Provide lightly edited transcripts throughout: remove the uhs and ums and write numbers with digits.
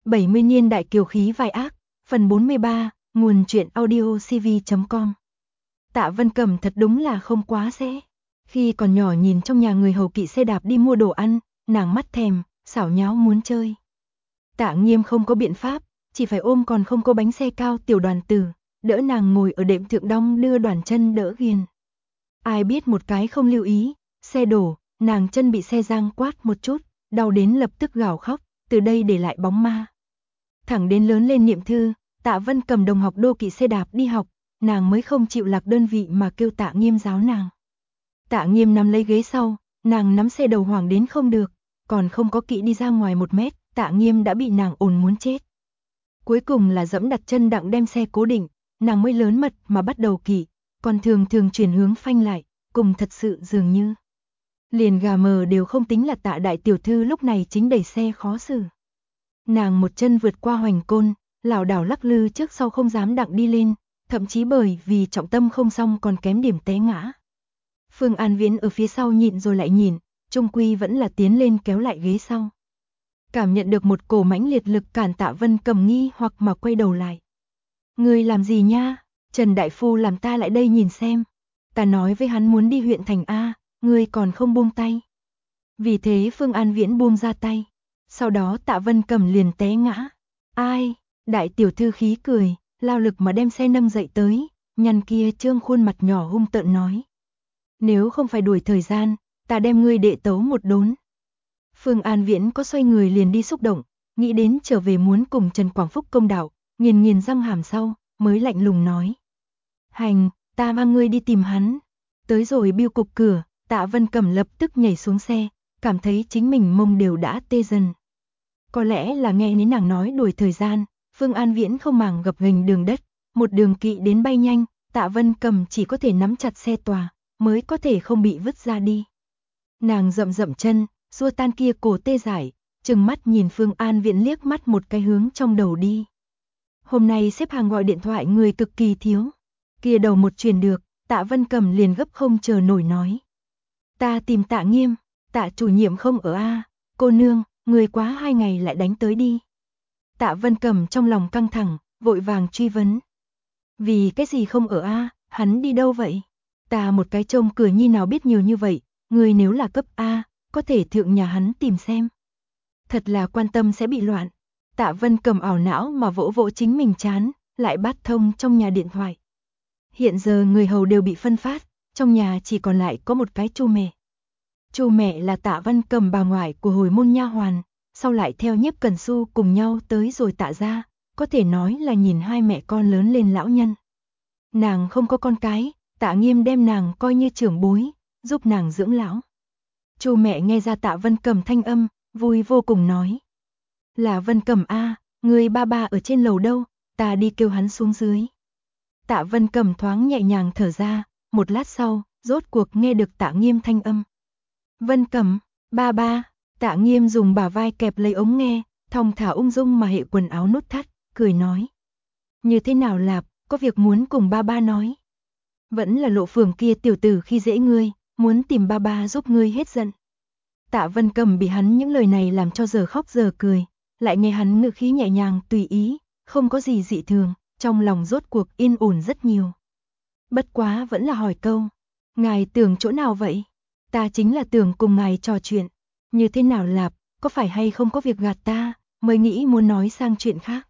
70 niên đại kiều khí vai ác, phần 43, nguồn truyện audio cv.com. Tạ Vân Cầm thật đúng là không quá sẽ. Khi còn nhỏ nhìn trong nhà người hầu kỵ xe đạp đi mua đồ ăn, nàng mắt thèm, xảo nháo muốn chơi. Tạ Nghiêm không có biện pháp, chỉ phải ôm còn không có bánh xe cao tiểu Đoàn Tử, đỡ nàng ngồi ở đệm thượng đong đưa Đoàn chân đỡ ghiền. Ai biết một cái không lưu ý, xe đổ, nàng chân bị xe giang quát một chút, đau đến lập tức gào khóc, từ đây để lại bóng ma. Thẳng đến lớn lên niệm thư, Tạ Vân Cầm đồng học đô kỵ xe đạp đi học, nàng mới không chịu lạc đơn vị mà kêu Tạ Nghiêm giáo nàng. Tạ Nghiêm nắm lấy ghế sau, nàng nắm xe đầu hoảng đến không được, còn không có kỵ đi ra ngoài 1 mét, Tạ Nghiêm đã bị nàng ồn muốn chết. Cuối cùng là dẫm đặt chân đặng đem xe cố định, nàng mới lớn mật mà bắt đầu kỵ, còn thường chuyển hướng phanh lại, cùng thật sự dường như. Liền gà mờ đều không tính là Tạ đại tiểu thư lúc này chính đẩy xe khó xử. Nàng một chân vượt qua hoành côn, lảo đảo lắc lư trước sau không dám đặng đi lên, thậm chí bởi vì trọng tâm không xong còn kém điểm té ngã. Phương An Viễn ở phía sau nhịn rồi lại nhìn, trung quy vẫn là tiến lên kéo lại ghế sau. Cảm nhận được một cổ mãnh liệt lực cản Tạ Vân Cầm nghi hoặc mà quay đầu lại. Ngươi làm gì nha? Trần Đại Phu làm ta lại đây nhìn xem. Ta nói với hắn muốn đi huyện thành A, ngươi còn không buông tay. Vì thế Phương An Viễn buông ra tay. Sau đó Tạ Vân Cầm liền té ngã. Ai? Đại tiểu thư khí cười, lao lực mà đem xe nâng dậy tới, nhăn kia trương khuôn mặt nhỏ hung tợn nói. Nếu không phải đuổi thời gian, ta đem ngươi đệ tấu một đốn. Phương An Viễn có xoay người liền đi xúc động, nghĩ đến trở về muốn cùng Trần Quảng Phúc công đạo, nghiền răng hàm sau, mới lạnh lùng nói. Hành, ta mang ngươi đi tìm hắn. Tới rồi biêu cục cửa, Tạ Vân Cầm lập tức nhảy xuống xe, cảm thấy chính mình mông đều đã tê dần. Có lẽ là nghe đến nàng nói đuổi thời gian, Phương An Viễn không màng gập ghềnh đường đất, một đường kỵ đến bay nhanh, Tạ Vân Cầm chỉ có thể nắm chặt xe tòa, mới có thể không bị vứt ra đi. Nàng dậm chân, xua tan kia cổ tê dại, trừng mắt nhìn Phương An Viễn liếc mắt một cái hướng trong đầu đi. Hôm nay xếp hàng gọi điện thoại người cực kỳ thiếu, kia đầu một truyền được, Tạ Vân Cầm liền gấp không chờ nổi nói. Ta tìm Tạ Nghiêm, Tạ chủ nhiệm không ở A, cô nương, người quá 2 ngày lại đánh tới đi. Tạ Vân Cầm trong lòng căng thẳng, vội vàng truy vấn. Vì cái gì không ở A, hắn đi đâu vậy? Ta một cái trông cửa nhi nào biết nhiều như vậy, người nếu là cấp A, có thể thượng nhà hắn tìm xem. Thật là quan tâm sẽ bị loạn. Tạ Vân Cầm ảo não mà vỗ chính mình chán, lại bắt thông trong nhà điện thoại. Hiện giờ người hầu đều bị phân phát, trong nhà chỉ còn lại có một cái Chu mẹ. Chu mẹ là Tạ Vân Cầm bà ngoại của hồi môn nha hoàn, sau lại theo Nhiếp Cần Xu cùng nhau tới rồi Tạ gia, có thể nói là nhìn hai mẹ con lớn lên lão nhân. Nàng không có con cái, Tạ Nghiêm đem nàng coi như trưởng bối, giúp nàng dưỡng lão. Chu mẹ nghe ra Tạ Vân Cầm thanh âm, vui vô cùng nói. Là Vân Cầm a, người ba ba ở trên lầu đâu, ta đi kêu hắn xuống dưới. Tạ Vân Cầm thoáng nhẹ nhàng thở ra, một lát sau, rốt cuộc nghe được Tạ Nghiêm thanh âm. Vân Cầm, ba ba. Tạ Nghiêm dùng bả vai kẹp lấy ống nghe, thong thả ung dung mà hệ quần áo nút thắt, cười nói. Như thế nào Lạp, có việc muốn cùng ba ba nói. Vẫn là Lộ Phường kia tiểu tử khi dễ ngươi, muốn tìm ba ba giúp ngươi hết giận. Tạ Vân Cầm bị hắn những lời này làm cho giờ khóc giờ cười, lại nghe hắn ngữ khí nhẹ nhàng tùy ý, không có gì dị thường, trong lòng rốt cuộc yên ổn rất nhiều. Bất quá vẫn là hỏi câu, ngài tưởng chỗ nào vậy? Ta chính là tưởng cùng ngài trò chuyện. Như thế nào Lạp, có phải hay không có việc gạt ta, mới nghĩ muốn nói sang chuyện khác.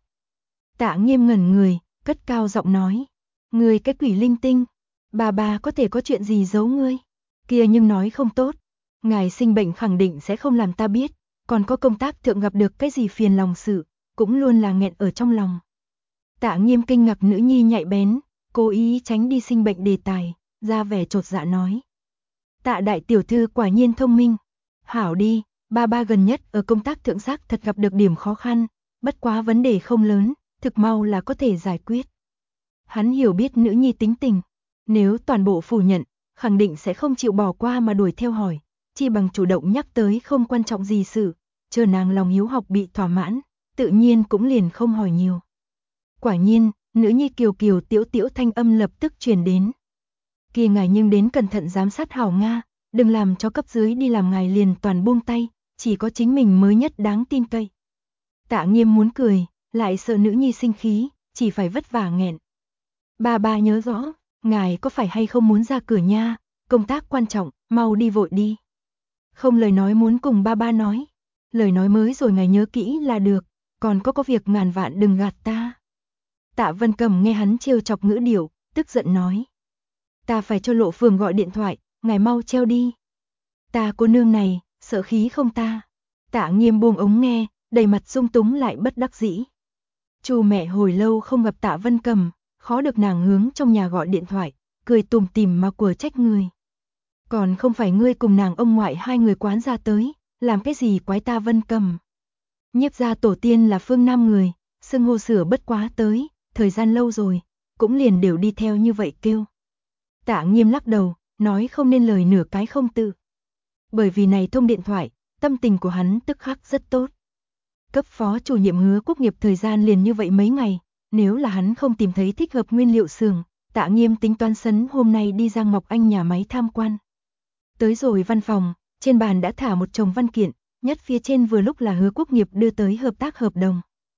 Tạ Nghiêm ngẩn người, cất cao giọng nói. Ngươi cái quỷ linh tinh, bà có thể có chuyện gì giấu ngươi? Kia nhưng nói không tốt, ngài sinh bệnh khẳng định sẽ không làm ta biết, còn có công tác thượng gặp được cái gì phiền lòng sự, cũng luôn là nghẹn ở trong lòng. Tạ Nghiêm kinh ngạc nữ nhi nhạy bén, cố ý tránh đi sinh bệnh đề tài, ra vẻ chột dạ nói. Tạ đại tiểu thư quả nhiên thông minh. Hảo đi, ba gần nhất ở công tác thượng xác thật gặp được điểm khó khăn, bất quá vấn đề không lớn, thực mau là có thể giải quyết. Hắn hiểu biết nữ nhi tính tình, nếu toàn bộ phủ nhận, khẳng định sẽ không chịu bỏ qua mà đuổi theo hỏi, chỉ bằng chủ động nhắc tới không quan trọng gì sự, chờ nàng lòng hiếu học bị thỏa mãn, tự nhiên cũng liền không hỏi nhiều. Quả nhiên, nữ nhi kiều kiều tiểu thanh âm lập tức truyền đến. Kỳ ngài nhưng đến cẩn thận giám sát hảo Nga, đừng làm cho cấp dưới đi làm ngài liền toàn buông tay, chỉ có chính mình mới nhất đáng tin cậy. Tạ Nghiêm muốn cười, lại sợ nữ nhi sinh khí, chỉ phải vất vả nghẹn. Ba nhớ rõ, ngài có phải hay không muốn ra cửa nha, công tác quan trọng, mau đi vội đi. Không lời nói muốn cùng ba nói. Lời nói mới rồi ngài nhớ kỹ là được, còn có việc ngàn vạn đừng gạt ta. Tạ Vân Cầm nghe hắn trêu chọc ngữ điệu, tức giận nói. Ta phải cho Lộ Phường gọi điện thoại, ngài mau treo đi. Ta cô nương này, sợ khí không ta. Tạ Nghiêm buông ống nghe, đầy mặt sung túng lại bất đắc dĩ. Chu mẹ hồi lâu không gặp Tạ Vân Cầm, khó được nàng hướng trong nhà gọi điện thoại, cười tủm tỉm mà quở trách người. Còn không phải ngươi cùng nàng ông ngoại hai người quán ra tới, làm cái gì quái ta Vân Cầm. Nhiếp gia tổ tiên là phương Nam người, xưng hô sửa bất quá tới, thời gian lâu rồi, cũng liền đều đi theo như vậy kêu. Tạ Nghiêm lắc đầu, nói không nên lời nửa cái không tự. Bởi vì này thông điện thoại, tâm tình của hắn tức khắc rất tốt. Cấp phó chủ nhiệm Hứa Quốc Nghiệp thời gian liền như vậy mấy ngày, nếu là hắn không tìm thấy thích hợp nguyên liệu xưởng, Tạ Nghiêm tính toán sấn hôm nay đi Giang Ngọc Anh nhà máy tham quan. Tới rồi văn phòng, trên bàn đã thả một chồng văn kiện, nhất phía trên vừa lúc là Hứa Quốc Nghiệp đưa tới hợp tác hợp đồng.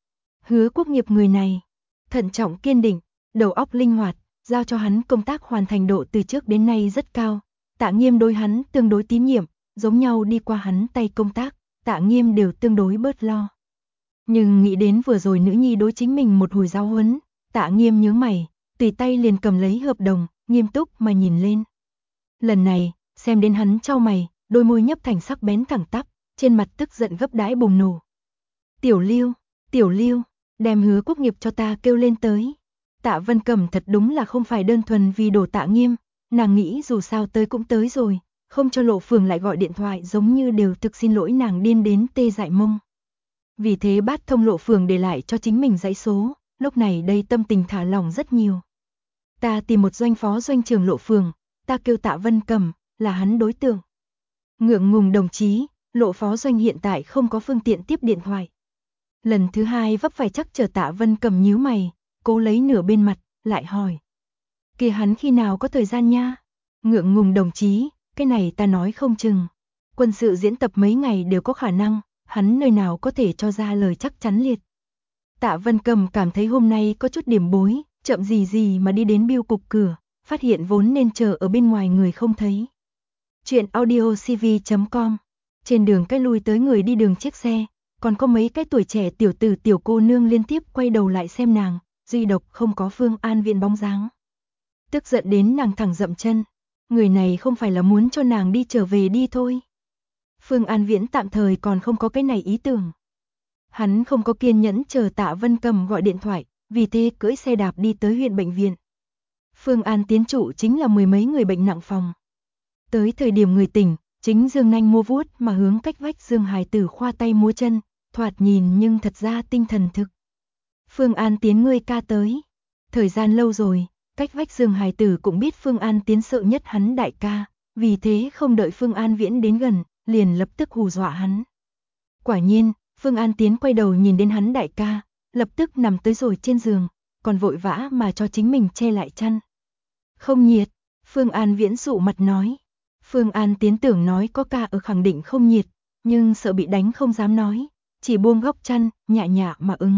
Hứa Quốc Nghiệp người này, thận trọng kiên định, đầu óc linh hoạt, giao cho hắn công tác hoàn thành độ từ trước đến nay rất cao. Tạ Nghiêm đối hắn tương đối tín nhiệm, giống nhau đi qua hắn tay công tác, Tạ Nghiêm đều tương đối bớt lo. Nhưng nghĩ đến vừa rồi nữ nhi đối chính mình một hồi giáo huấn, Tạ Nghiêm nhướng mày, tùy tay liền cầm lấy hợp đồng, nghiêm túc mà nhìn lên. Lần này, xem đến hắn chau mày, đôi môi nhấp thành sắc bén thẳng tắp, trên mặt tức giận gấp đái bùng nổ. Tiểu Lưu, đem Hứa Quốc Nghiệp cho ta kêu lên tới. Tạ Vân Cầm thật đúng là không phải đơn thuần vì đổ Tạ Nghiêm, nàng nghĩ dù sao tới cũng tới rồi, không cho Lộ Phường lại gọi điện thoại giống như đều thực xin lỗi nàng điên đến tê dại mông. Vì thế bắt thông Lộ Phường để lại cho chính mình dãy số, lúc này đây tâm tình thả lỏng rất nhiều. Ta tìm một doanh phó doanh trưởng Lộ Phường, ta kêu Tạ Vân Cầm, là hắn đối tượng. Ngượng ngùng đồng chí, Lộ phó doanh hiện tại không có phương tiện tiếp điện thoại. Lần thứ hai vấp phải chắc chờ Tạ Vân Cầm nhíu mày, cố lấy nửa bên mặt, lại hỏi. Kìa hắn khi nào có thời gian nha? Ngượng ngùng đồng chí, cái này ta nói không chừng. Quân sự diễn tập mấy ngày đều có khả năng, hắn nơi nào có thể cho ra lời chắc chắn liệt. Tạ Vân Cầm cảm thấy hôm nay có chút điểm bối, chậm gì mà đi đến bưu cục cửa, phát hiện vốn nên chờ ở bên ngoài người không thấy. Chuyện audiocv.com. Trên đường cách lui tới người đi đường chiếc xe, còn có mấy cái tuổi trẻ tiểu tử tiểu cô nương liên tiếp quay đầu lại xem nàng, duy độc không có Phương An Viễn bóng dáng. Tức giận đến nàng thẳng dậm chân, người này không phải là muốn cho nàng đi trở về đi thôi. Phương An Viễn tạm thời còn không có cái này ý tưởng. Hắn không có kiên nhẫn chờ Tạ Vân Cầm gọi điện thoại, vì thế cưỡi xe đạp đi tới huyện bệnh viện. Phương An Tiến trụ chính là mười mấy người bệnh nặng phòng. Tới thời điểm người tỉnh, chính Dương Nanh mua vuốt mà hướng cách vách Dương Hải Tử khoa tay múa chân, thoạt nhìn nhưng thật ra tinh thần thực. Phương An Tiến ngươi ca tới. Thời gian lâu rồi, cách vách Dương Hải Tử cũng biết Phương An Tiến sợ nhất hắn đại ca, vì thế không đợi Phương An Viễn đến gần, liền lập tức hù dọa hắn. Quả nhiên, Phương An Tiến quay đầu nhìn đến hắn đại ca, lập tức nằm tới rồi trên giường, còn vội vã mà cho chính mình che lại chăn. Không nhiệt, Phương An Viễn dụ mặt nói. Phương An Tiến tưởng nói có ca ở khẳng định không nhiệt, nhưng sợ bị đánh không dám nói, chỉ buông góc chăn, nhạ mà ứng.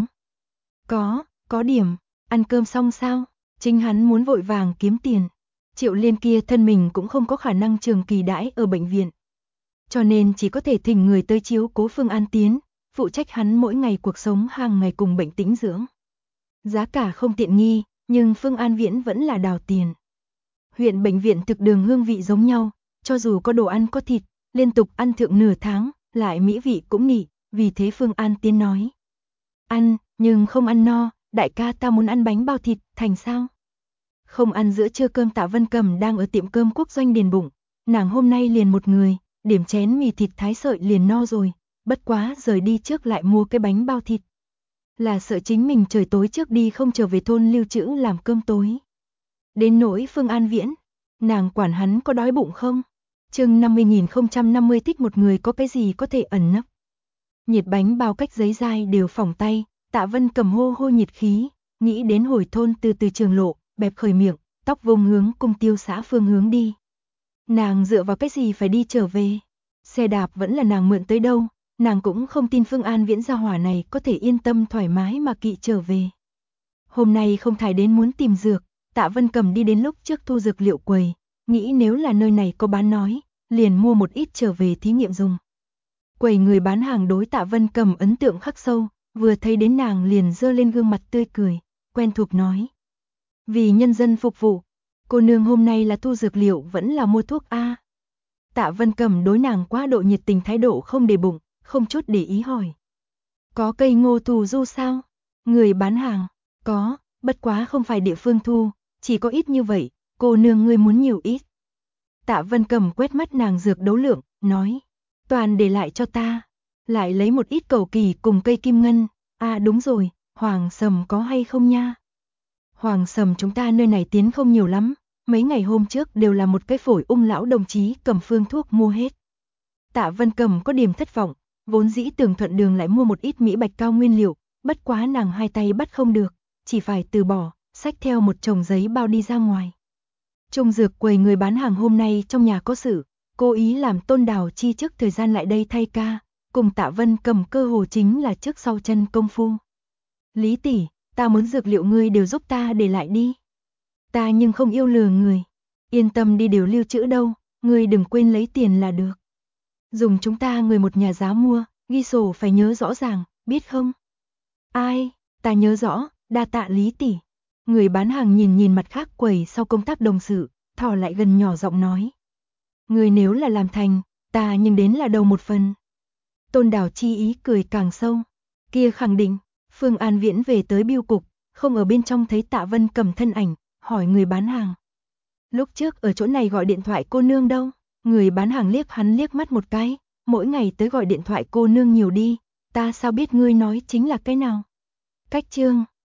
Có điểm, ăn cơm xong sao? Chính hắn muốn vội vàng kiếm tiền. Triệu Liên kia thân mình cũng không có khả năng trường kỳ đãi ở bệnh viện. Cho nên chỉ có thể thỉnh người tới chiếu cố Phương An Tiến, phụ trách hắn mỗi ngày cuộc sống hàng ngày cùng bệnh tĩnh dưỡng. Giá cả không tiện nghi, nhưng Phương An Viễn vẫn là đào tiền. Huyện bệnh viện thực đường hương vị giống nhau, cho dù có đồ ăn có thịt, liên tục ăn thượng nửa tháng, lại mỹ vị cũng nghỉ, vì thế Phương An Tiến nói. Ăn, nhưng không ăn no, đại ca ta muốn ăn bánh bao thịt, thành sao? Không ăn giữa trưa cơm. Tạ Vân Cầm đang ở tiệm cơm Quốc Doanh điền bụng, nàng hôm nay liền một người, điểm chén mì thịt thái sợi liền no rồi, bất quá rời đi trước lại mua cái bánh bao thịt. Là sợ chính mình trời tối trước đi không trở về thôn lưu trữ làm cơm tối. Đến nỗi Phương An Viễn, nàng quản hắn có đói bụng không? Chương 50.050 thích một người có cái gì có thể ẩn nấp. Nhiệt bánh bao cách giấy dai đều phỏng tay, Tạ Vân Cầm hô nhiệt khí, nghĩ đến hồi thôn từ Trường Lộ, bẹp khởi miệng, tóc vông hướng Cung Tiêu xã phương hướng đi. Nàng dựa vào cái gì phải đi trở về? Xe đạp vẫn là nàng mượn tới đâu, nàng cũng không tin Phương An Viễn gia hỏa này có thể yên tâm thoải mái mà kỵ trở về. Hôm nay không thải đến muốn tìm dược, Tạ Vân Cầm đi đến lúc trước thu dược liệu quầy, nghĩ nếu là nơi này có bán nói, liền mua một ít trở về thí nghiệm dùng. Quầy người bán hàng đối Tạ Vân Cầm ấn tượng khắc sâu, vừa thấy đến nàng liền giơ lên gương mặt tươi cười, quen thuộc nói. Vì nhân dân phục vụ, cô nương hôm nay là thu dược liệu vẫn là mua thuốc a? Tạ Vân Cầm đối nàng quá độ nhiệt tình thái độ không để bụng, không chút để ý hỏi. Có cây ngô thù du sao? Người bán hàng, có, bất quá không phải địa phương thu, chỉ có ít như vậy, cô nương ngươi muốn nhiều ít. Tạ Vân Cầm quét mắt nàng dược đấu lượng, nói. Toàn để lại cho ta. Lại lấy một ít cầu kỳ cùng cây kim ngân. À đúng rồi, hoàng sầm có hay không nha? Hoàng sầm chúng ta nơi này tiến không nhiều lắm. Mấy ngày hôm trước đều là một cái phổi lão đồng chí cầm phương thuốc mua hết. Tạ Vân Cầm có điểm thất vọng, vốn dĩ tưởng thuận đường lại mua một ít mỹ bạch cao nguyên liệu, bất quá nàng hai tay bắt không được, chỉ phải từ bỏ, xách theo một chồng giấy bao đi ra ngoài. Trung dược quầy người bán hàng hôm nay trong nhà có sự, cố ý làm Tôn Đào Chi trước thời gian lại đây thay ca, cùng Tạ Vân Cầm cơ hồ chính là trước sau chân công phu. Lý tỷ, ta muốn dược liệu ngươi đều giúp ta để lại đi. Ta nhưng không yêu lừa người, yên tâm đi đều lưu trữ đâu, ngươi đừng quên lấy tiền là được. Dùng chúng ta người một nhà giá mua, ghi sổ phải nhớ rõ ràng, biết không? Ai, ta nhớ rõ, đa tạ Lý tỷ. Người bán hàng nhìn mặt khác quầy sau công tác đồng sự, thò lại gần nhỏ giọng nói. Người nếu là làm thành, ta nhưng đến là đầu một phần. Tôn Đào Chi ý cười càng sâu. Kia khẳng định, Phương An Viễn về tới bưu cục, không ở bên trong thấy Tạ Vân Cầm thân ảnh, hỏi người bán hàng. Lúc trước ở chỗ này gọi điện thoại cô nương đâu? Người bán hàng liếc hắn liếc mắt một cái, mỗi ngày tới gọi điện thoại cô nương nhiều đi, ta sao biết ngươi nói chính là cái nào? Cách chương